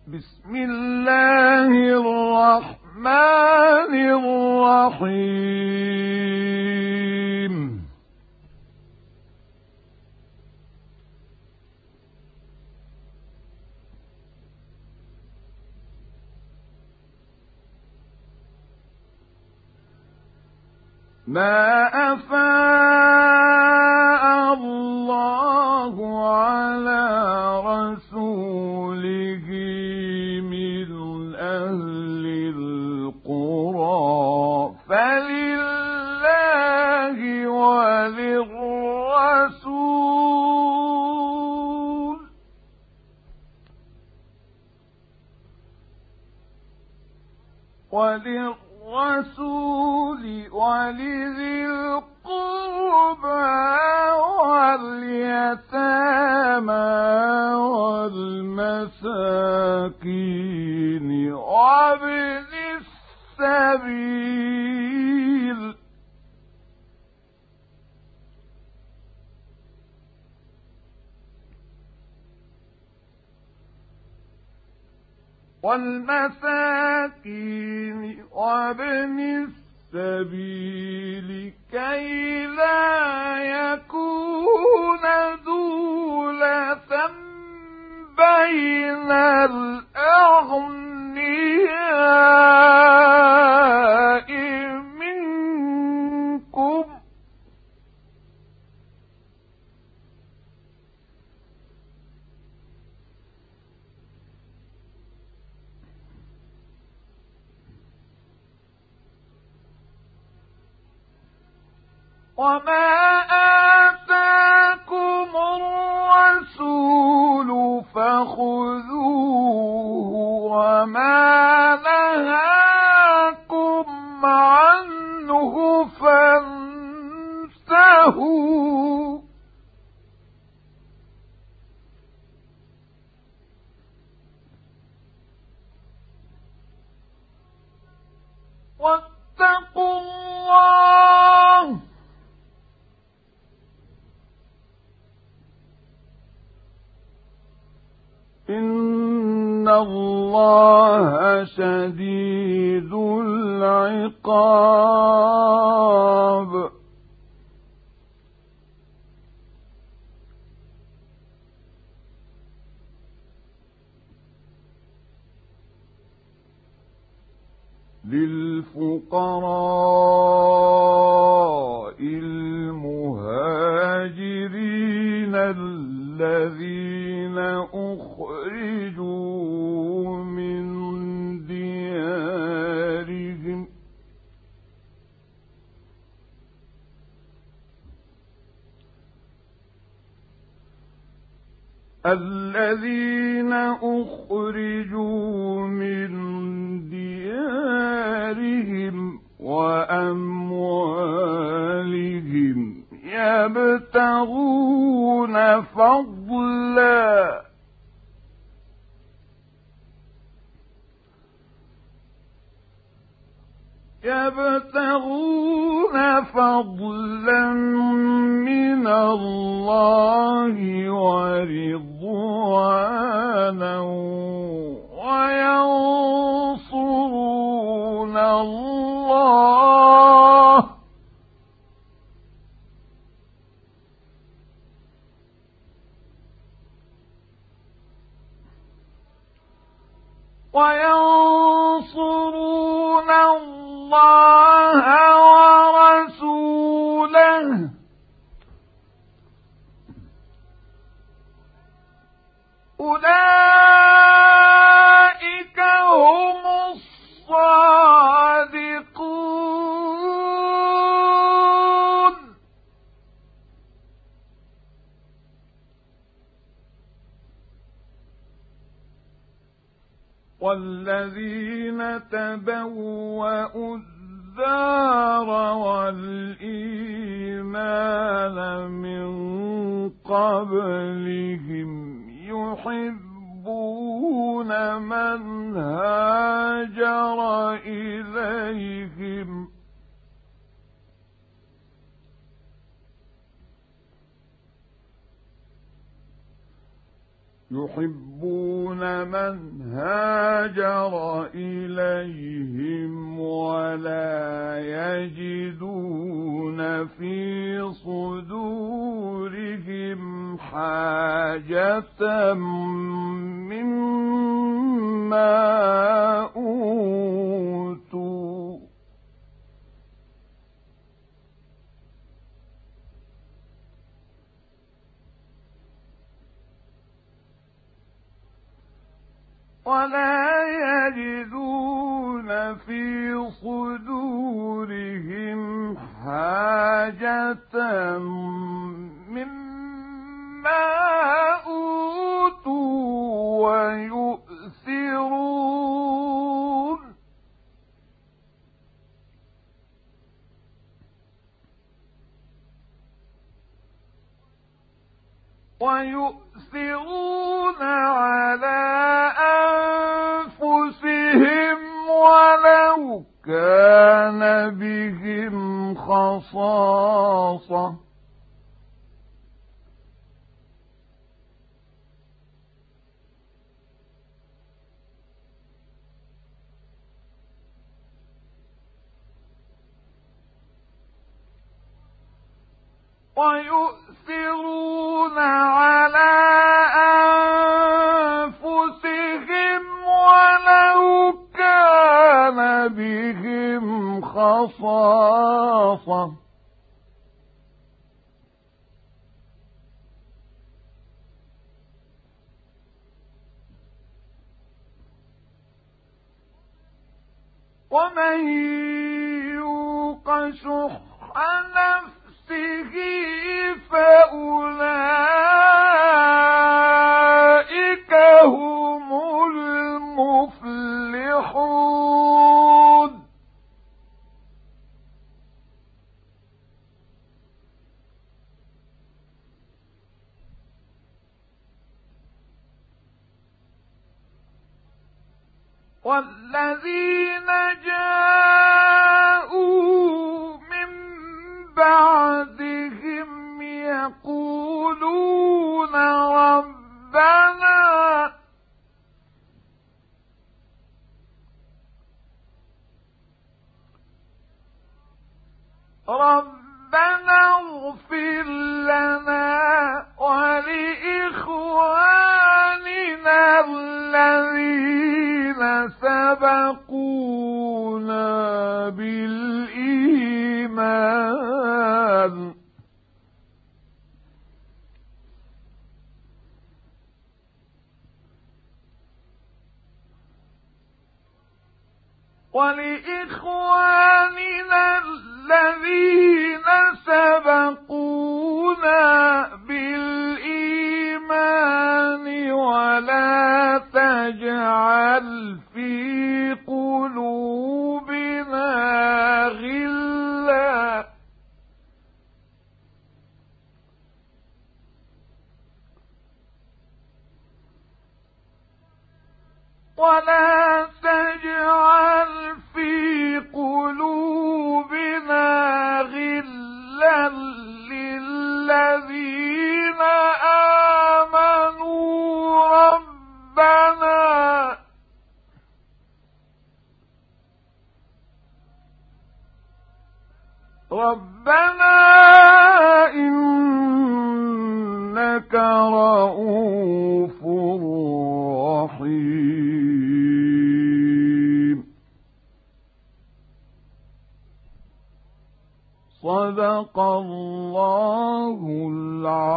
بسم الله الرحمن الرحيم. ما أفاء الله على رسوله من أهل القرى فلله وللرسول ولذي القربى واليتامى والمساكين وابن السبيل وابن السبيل كي لا يكون دولة بين الأغنياء منكم وما آتاكم الرسول فخذوه وما نهاكم عنه فانتهوا واتقوا الله إن الله شديد العقاب للفقراء المهاجرين الذين أخرجوا من ديارهم وأموالهم يبتغون فضلا من الله ورضوانا وينصرون الله ورسوله أولئك هم الصادقون والذين تبوأوا الدار والإيمان من قبلهم يحبون من هاجر إليهم يحبون من هاجر إليهم ولا يجدون في صدورهم حاجة مما أوتوا في صدورهم حاجة مما أوتوا ويؤثرون على أنفسهم ولو كان بهم خصاصة ويؤثرون على أنفسهم ولو كان بهم خصاصة ومن يوق شح نفسه فأولئك هم المفلحون والذين جاءوا من بعدهم يقولون ربنا اغفر لنا ولإخواننا الذين سبقونا بالإيمان الذين سبقونا بالإيمان ولا تجعل في قلوبنا غلا للذين آمنوا ربنا إنك رؤوف رحيم. صدق الله العظيم.